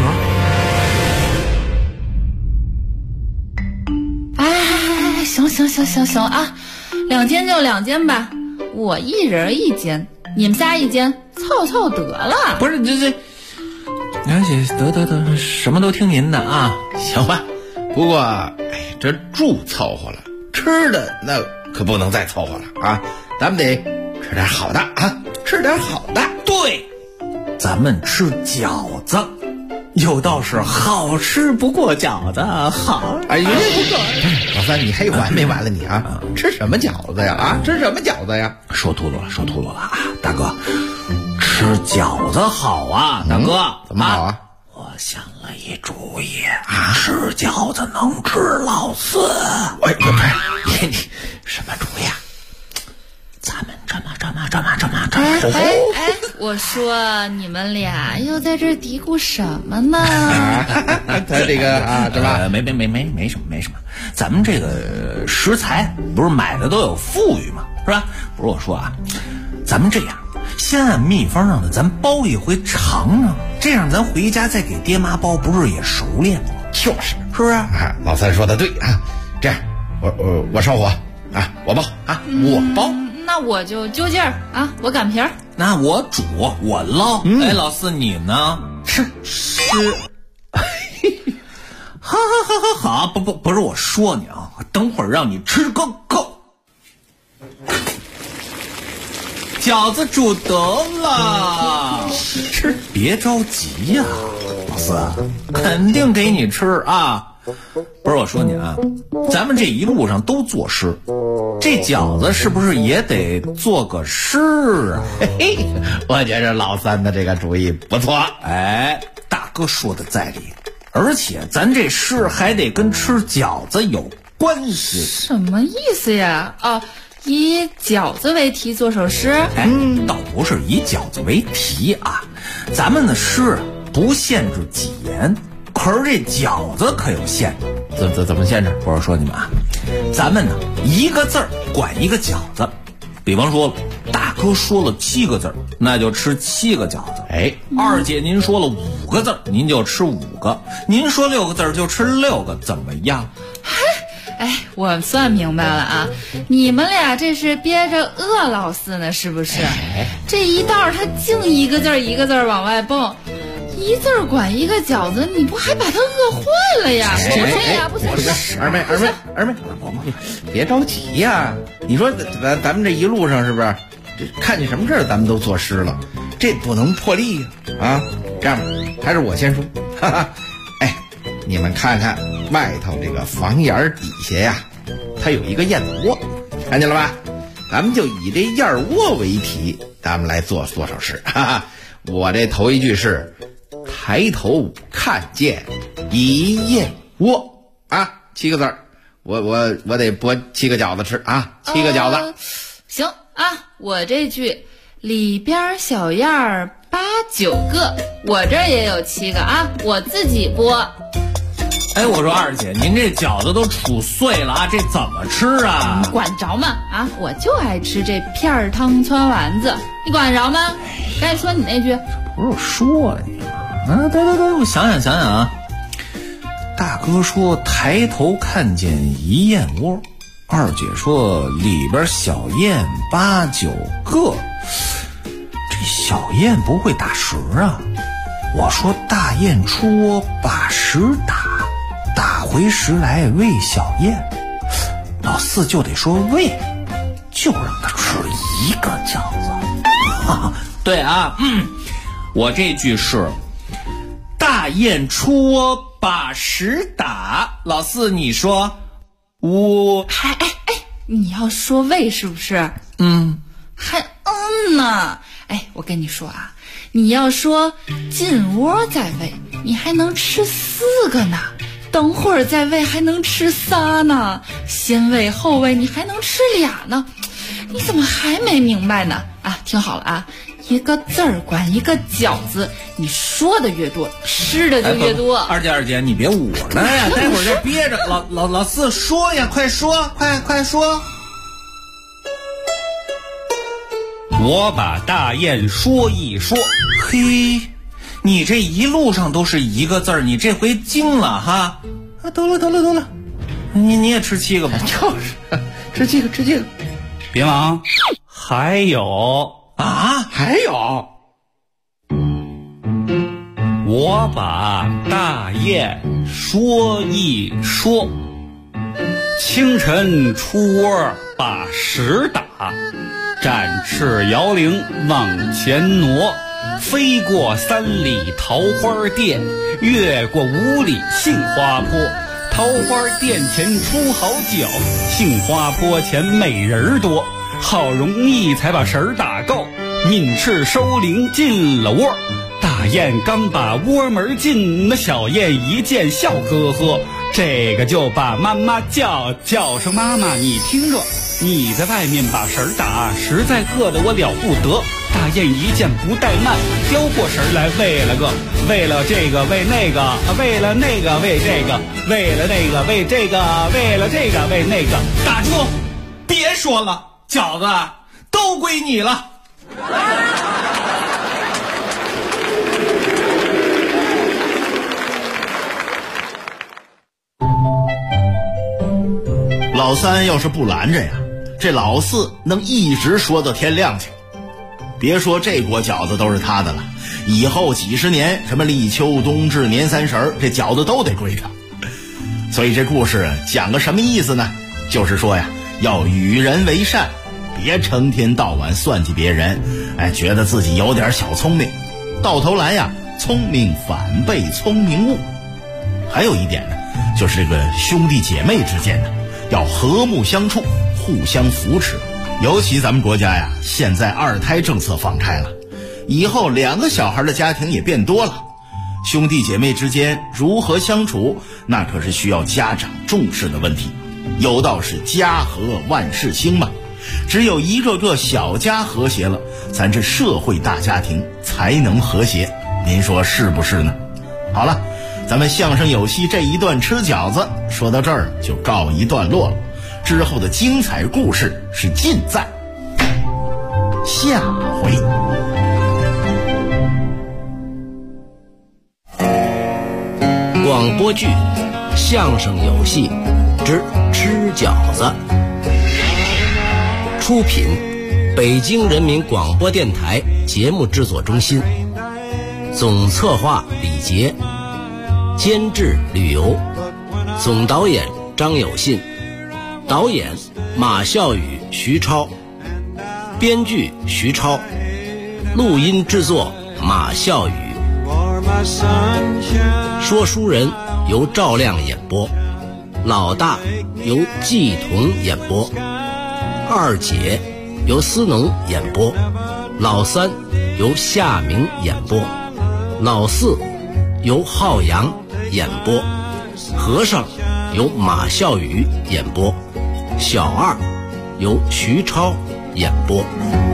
行啊，2间就2间吧，我一人1间，你们仨1间，凑得了。 不是这。得，什么都听您的啊， 行吧。不过，这住凑合了，吃的那可不能再凑合了啊！咱们得吃点好的啊，吃点好的。 对，咱们吃饺子，有道是好吃不过饺子好。 老三，你黑完没完了你啊？吃什么饺子呀？啊，吃什么饺子呀？ 说秃噜了啊，大哥。吃饺子好啊，大哥， 怎么好啊？ 我想了一主意啊，吃饺子能治老四。你什么主意啊？咱们这么。 我说你们俩又在这嘀咕什么呢？ 他这个啊，是吧？ 没什么。咱们这个食材不是买的都有富裕吗？ 是吧？不是我说啊，咱们这样，先按秘方让咱包一回尝尝，这样咱回家再给爹妈包，不是也熟练吗？ 就是， 是不是？ 老三说的对啊，这样，我烧火啊，我包啊，我包。 那我就揪劲儿啊，我擀皮儿。 那我煮，我捞。哎，老四你呢？吃。好，不是我说你啊，等会儿让你吃个够。饺子煮得了，吃别着急呀，老四，肯定给你吃啊。不是我说你啊，咱们这一路上都作诗，这饺子是不是也得做个诗啊？ 嘿嘿，我觉着老三的这个主意不错。 哎，大哥说的在理，而且咱这诗还得跟吃饺子有关系。 什么意思呀？啊，以饺子为题做首诗？ 哎，倒不是以饺子为题啊，咱们的诗不限制几言。可是这饺子可有限制，怎么限制？不是说你们啊，咱们呢一个字儿管一个饺子。比方说，大哥说了7个字儿，那就吃7个饺子。哎，二姐您说了5个字儿，您就吃5个；您说6个字儿就吃6个，怎么样？ 哎，我算明白了啊，你们俩这是憋着饿老四呢，是不是？这一道他净一个字儿一个字儿往外蹦。一字儿管一个饺子，你不还把他饿坏了呀？不是呀，不行！ 二妹，别着急呀。你说咱们这一路上是不是看见什么事儿咱们都作诗了？这不能破例呀！啊，这样吧，还是我先说。哈哈，哎，你们看看外头这个房檐底下呀，它有一个燕子窝，看见了吧？咱们就以这燕窝为题，咱们来做首诗。哈哈，我这头一句是。抬头看见一燕窝啊，7个字儿，我得剥7个饺子吃啊，7个饺子。 行啊，我这句里边小燕儿8、9个，我这儿也有7个啊，我自己剥。 哎，我说二姐，您这饺子都杵碎了啊，这怎么吃啊？ 你管着吗？啊，我就爱吃这片汤汆丸子，你管着吗？赶紧说你那句。 不是我说你吗？啊，对，我想想啊。大哥说抬头看见一燕窝，二姐说里边小燕8、9个，这小燕不会打食啊。我说大雁出窝把食打回食来喂小燕，老四就得说喂，就让他吃一个饺子。对啊，我这句是大雁出窝把食打，老四你说我还你要说喂是不是？还呢。哎，我跟你说啊，你要说进窝再喂，你还能吃4个呢，等会儿再喂还能吃3呢，先喂后喂你还能吃2呢，你怎么还没明白呢？啊，听好了啊，一个字儿管一个饺子，你说的越多，吃的就越多。 二姐，你别捂着呀，待会儿就憋着。老四说呀，快说，快说。 我把大雁说一说。 嘿，你这一路上都是一个字儿，你这回精了哈。啊，得了，你也吃7个吧。 就是吃7个。 别忙，还有啊，还有。 我把大雁说一说，清晨出窝把食打，展翅摇铃往前挪，飞过3里桃花店，越过5里杏花坡，桃花店前出好酒，杏花坡前美人多，好容易才把食儿打够，抿翅收铃进了窝，大雁刚把窝门进，那小雁一见笑呵呵，这个就把妈妈叫声妈妈你听着，你在外面把食儿打，实在饿得我了不得。大雁一见不怠慢，叼过食儿来喂了这个喂那个，喂了那个喂这个，喂了那个喂这个，喂了这个喂那个。 打住，别说了， 饺子都归你了。 老三要是不拦着呀，这老四能一直说到天亮去。别说这锅饺子都是他的了，以后几十年什么立秋、冬至、年三十，这饺子都得归他。所以这故事讲个什么意思呢？就是说呀，要与人为善，别成天到晚算计别人，觉得自己有点小聪明，到头来呀，聪明反被聪明误。还有一点呢，就是这个兄弟姐妹之间呢，要和睦相处，互相扶持。尤其咱们国家呀，现在2胎政策放开了，以后2个小孩的家庭也变多了，兄弟姐妹之间如何相处，那可是需要家长重视的问题。有道是家和万事兴嘛，只有一个个小家和谐了，咱这社会大家庭才能和谐。您说是不是呢？好了，咱们相声有戏这一段吃饺子说到这儿就告一段落了，之后的精彩故事是尽在下回。 广播剧《相声有戏之吃饺子》，出品北京人民广播电台节目制作中心，总策划李杰，监制吕游，总导演张有信，导演马孝宇、徐超，编剧徐超，录音制作马孝宇。说书人由赵亮演播，老大由季彤演播，二姐由思农演播，老三由夏明演播，老四由浩洋演播，和尚由马孝宇演播，小二由徐超演播。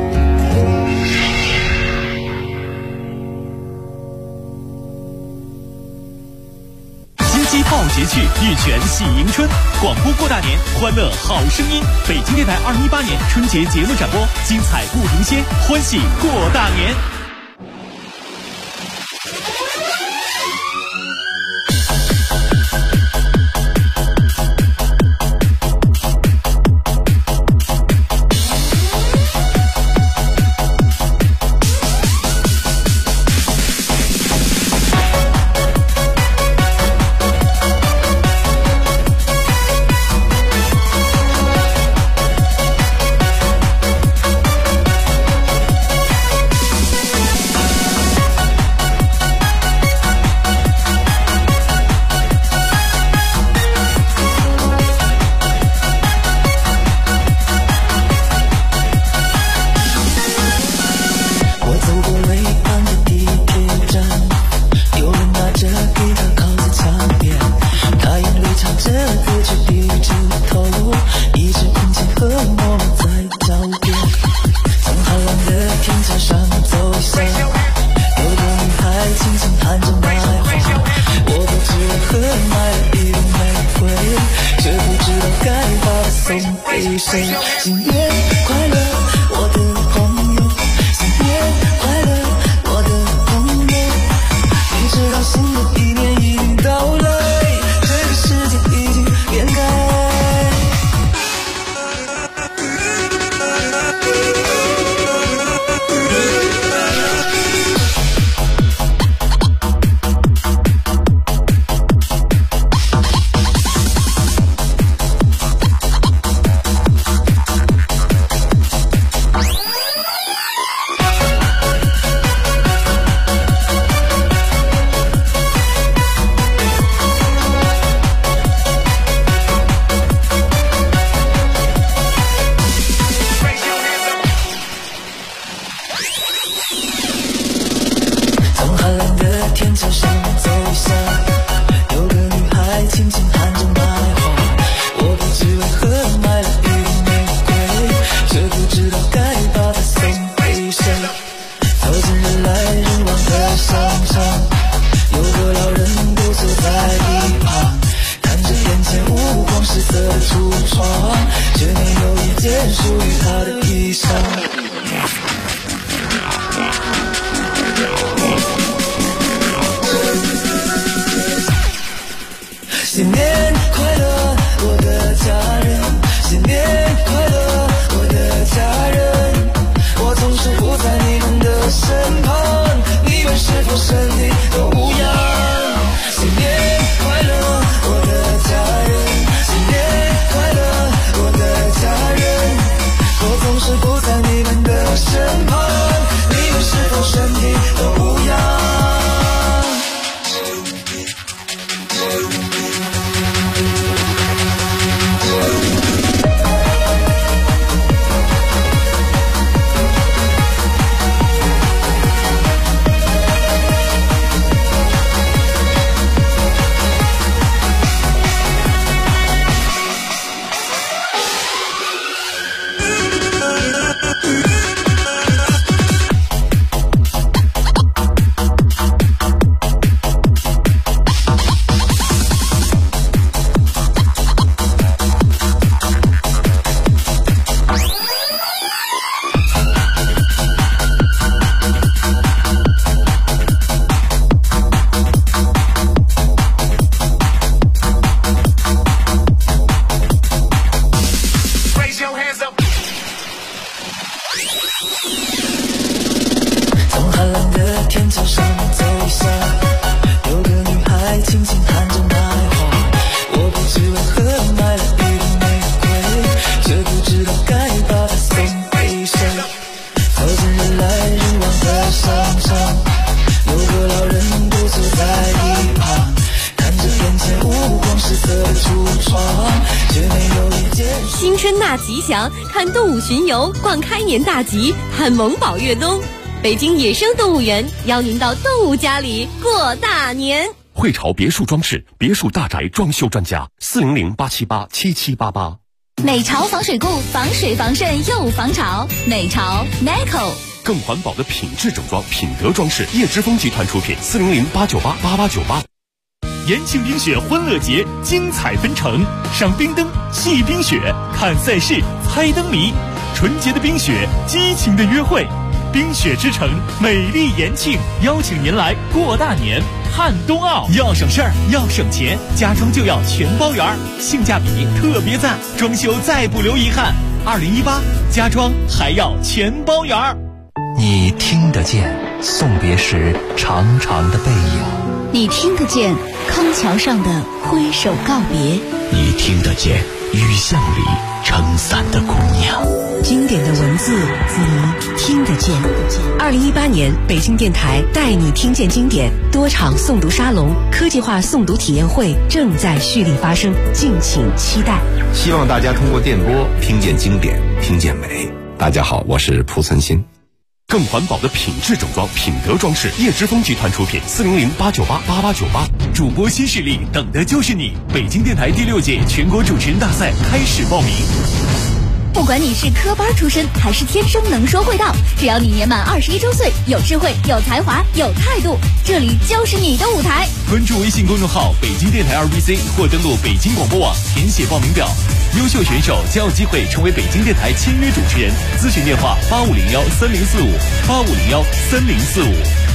报捷趣，玉泉喜迎春，广播过大年，欢乐好声音。北京电台2018年春节节目展播，精彩不停歇，欢喜过大年。 有个老人独坐在一旁，看着眼前五光十色的橱窗，却没有一件属于他的衣裳。新年快乐，我的家人，新年快乐，我的家人，我总是不在你们的身旁，你们是否身体都无恙？新年快乐，我的家人，新年快乐，我的家人，我总是不在你们的身旁，你们是否身体都无恙？ 新春纳吉祥，看动物巡游，逛开年大吉，看萌宝越冬。北京野生动物园邀您到动物家里过大年。 汇潮别墅装饰，别墅大宅装修专家，400-878-7788。 美潮防水固，防水防渗又防潮。美潮 Neco。 更环保的品质整装，品德装饰，叶之峰集团出品，400-898-8898。 延庆冰雪欢乐节精彩纷呈，赏冰灯、戏冰雪、看赛事、猜灯谜，纯洁的冰雪，激情的约会。冰雪之城，美丽延庆，邀请您来过大年。汉冬奥要省事儿，要省钱，家装就要全包圆，性价比特别赞，装修再不留遗憾。2018家装还要全包圆。 你听得见送别时长长的背影， 你听得见康桥上的挥手告别， 你听得见雨巷里撑伞的姑娘。 经典的文字，你听得见。2018年，北京电台带你听见经典多场诵读沙龙、科技化诵读体验会正在蓄力发生，敬请期待。 希望大家通过电波听见经典，听见美。大家好，我是蒲存昕。 更环保的品质整装，品德装饰，叶之峰集团出品，400-898-8898。主播新势力，等的就是你！北京电台第6届全国主持人大赛开始报名。 不管你是科班出身还是天生能说会道，只要你年满21周岁，有智慧、有才华、有态度，这里就是你的舞台。 关注微信公众号北京电台2BC 或登录北京广播网填写报名表，优秀选手将有机会成为北京电台签约主持人。咨询电话8501-3045，8501-3045。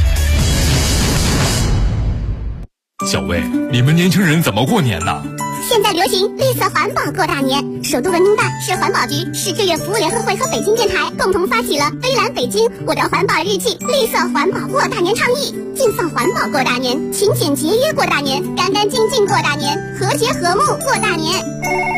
小魏，你们年轻人怎么过年呢？ 现在流行绿色环保过大年，首都文明办、市环保局、市志愿服务联合会和北京电台共同发起了飞蓝北京我的环保日记绿色环保过大年倡议，尽放环保过大年，勤俭节约过大年，干干净净过大年，和谐和睦过大年。